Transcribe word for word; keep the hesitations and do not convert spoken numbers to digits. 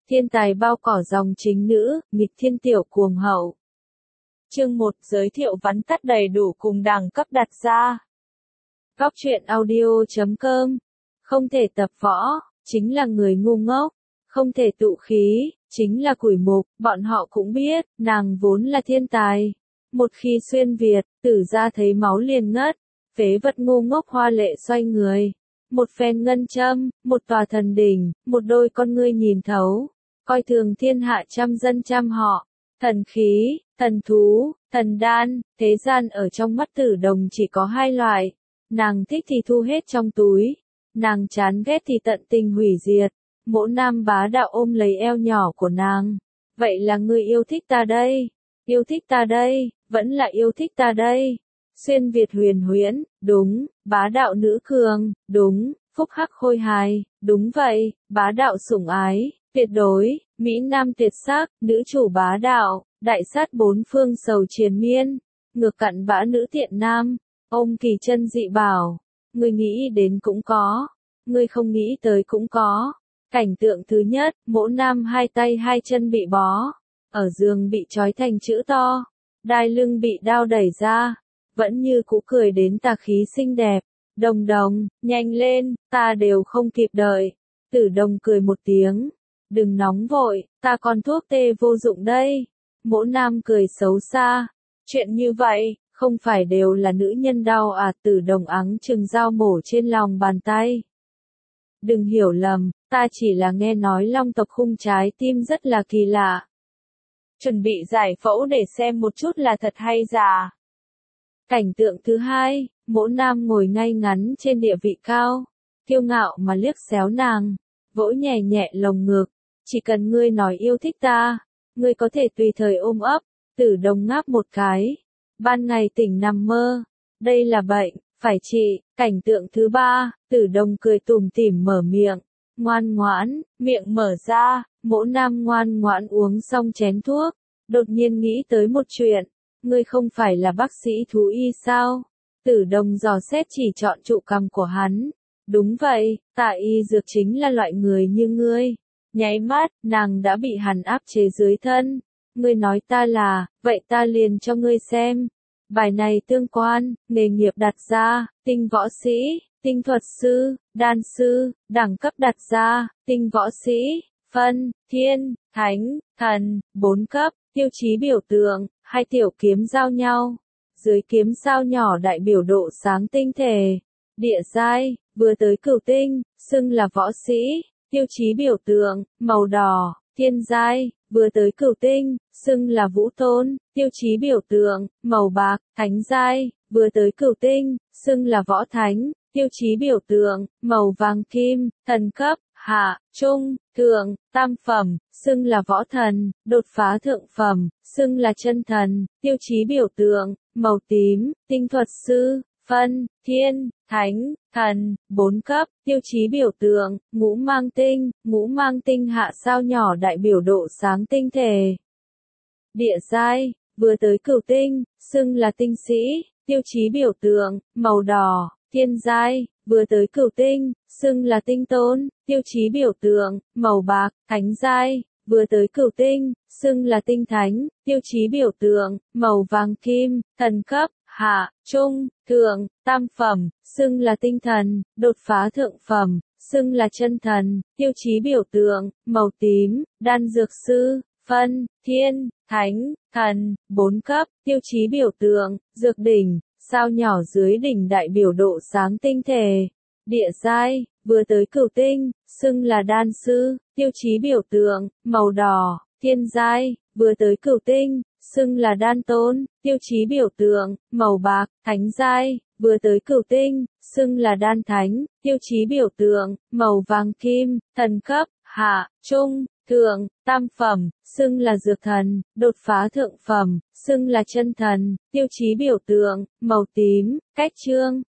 Thiên tài bao cỏ dòng chính nữ, nghịch thiên tiểu cuồng hậu. Chương một giới thiệu vắn tắt đầy đủ cùng đẳng cấp đặt ra. Góc truyện audio chấm com. Không thể tập võ, chính là người ngu ngốc. Không thể tụ khí, chính là quỷ mục. Bọn họ cũng biết, nàng vốn là thiên tài. Một khi xuyên Việt, tử ra thấy máu liền ngất. Phế vật ngu ngốc hoa lệ xoay người. Một phen ngân châm, một tòa thần đỉnh, một đôi con ngươi nhìn thấu. Coi thường thiên hạ trăm dân trăm họ. Thần khí, thần thú, thần đan, thế gian ở trong mắt Tử Đồng chỉ có hai loại. Nàng thích thì thu hết trong túi. Nàng chán ghét thì tận tình hủy diệt. Mỗ nam bá đạo ôm lấy eo nhỏ của nàng. Vậy là ngươi yêu thích ta đây. Yêu thích ta đây, vẫn là yêu thích ta đây. Xuyên Việt huyền huyễn, đúng. Bá đạo nữ cường, đúng. Phúc hắc khôi hài, đúng vậy. Bá đạo sủng ái, tuyệt đối. Mỹ nam tuyệt sắc, nữ chủ bá đạo. Đại sát bốn phương sầu triền miên. Ngược cặn bã nữ tiện nam. Ông kỳ chân dị bảo. Ngươi nghĩ đến cũng có. Ngươi không nghĩ tới cũng có. Cảnh tượng thứ nhất, mỗ nam hai tay hai chân bị bó. Ở giường bị trói thành chữ to. Đai lưng bị đao đẩy ra. Vẫn như cũ cười đến tà khí xinh đẹp. Đồng đồng, nhanh lên, ta đều không kịp đợi. Tử Đồng cười một tiếng. Đừng nóng vội, ta còn thuốc tê vô dụng đây. Mỗ nam cười xấu xa. Chuyện như vậy, không phải đều là nữ nhân đau à? Tử Đồng ắng chừng dao mổ trên lòng bàn tay. Đừng hiểu lầm, ta chỉ là nghe nói long tộc khung trái tim rất là kỳ lạ. Chuẩn bị giải phẫu để xem một chút là thật hay giả. Cảnh tượng thứ hai, mỗ nam ngồi ngay ngắn trên địa vị cao. Kiêu ngạo mà liếc xéo nàng. Vỗ nhẹ nhẹ lồng ngực. Chỉ cần ngươi nói yêu thích ta, ngươi có thể tùy thời ôm ấp. Tử Đồng ngáp một cái. Ban ngày tỉnh nằm mơ. Đây là bệnh, phải trị. Cảnh tượng thứ ba, Tử Đồng cười tủm tỉm mở miệng. Ngoan ngoãn, miệng mở ra. Mỗ nam ngoan ngoãn uống xong chén thuốc. Đột nhiên nghĩ tới một chuyện. Ngươi không phải là bác sĩ thú y sao? Tử Đồng dò xét chỉ chọn trụ cằm của hắn. Đúng vậy, tạ y dược chính là loại người như ngươi. Nháy mắt, nàng đã bị hắn áp chế dưới thân. Ngươi nói ta là, vậy ta liền cho ngươi xem. Bài này tương quan, nghề nghiệp đặt ra, tinh võ sĩ, tinh thuật sư, đan sư, đẳng cấp đặt ra, tinh võ sĩ, phân, thiên, thánh, thần, bốn cấp, tiêu chí biểu tượng, hai tiểu kiếm giao nhau. Dưới kiếm sao nhỏ đại biểu độ sáng tinh thể. Địa giai, vừa tới cửu tinh, xưng là võ sĩ. Tiêu chí biểu tượng, màu đỏ. Thiên giai, vừa tới cửu tinh, xưng là vũ tôn. Tiêu chí biểu tượng, màu bạc. Thánh giai, vừa tới cửu tinh, xưng là võ thánh. Tiêu chí biểu tượng, màu vàng kim. Thần cấp, hạ, trung, thượng, tam phẩm, xưng là võ thần. Đột phá thượng phẩm, xưng là chân thần. Tiêu chí biểu tượng, màu tím. Tinh thuật sư, phân, thiên, thánh, thần, bốn cấp. Tiêu chí biểu tượng, ngũ mang tinh. Ngũ mang tinh hạ sao nhỏ đại biểu độ sáng tinh thể. Địa giai, vừa tới cửu tinh, xưng là tinh sĩ. Tiêu chí biểu tượng, màu đỏ. Thiên giai, vừa tới cửu tinh, xưng là tinh tôn. Tiêu chí biểu tượng, màu bạc. Thánh giai, vừa tới cửu tinh, xưng là tinh thánh. Tiêu chí biểu tượng, màu vàng kim. Thần cấp, hạ, trung, thượng, tam phẩm, xưng là tinh thần. Đột phá thượng phẩm, xưng là chân thần. Tiêu chí biểu tượng, màu tím. Đan dược sư, phân, thiên, thánh, thần, bốn cấp. Tiêu chí biểu tượng, dược đỉnh. Sao nhỏ dưới đỉnh đại biểu độ sáng tinh thể. Địa giai, vừa tới cửu tinh, xưng là đan sư. Tiêu chí biểu tượng, màu đỏ. Thiên giai, vừa tới cửu tinh, xưng là đan tôn. Tiêu chí biểu tượng, màu bạc. Thánh giai, vừa tới cửu tinh, xưng là đan thánh. Tiêu chí biểu tượng, màu vàng kim. Thần cấp, hạ, trung, thượng, tam phẩm, xưng là dược thần. Đột phá thượng phẩm, xưng là chân thần. Tiêu chí biểu tượng, màu tím. Cách chương,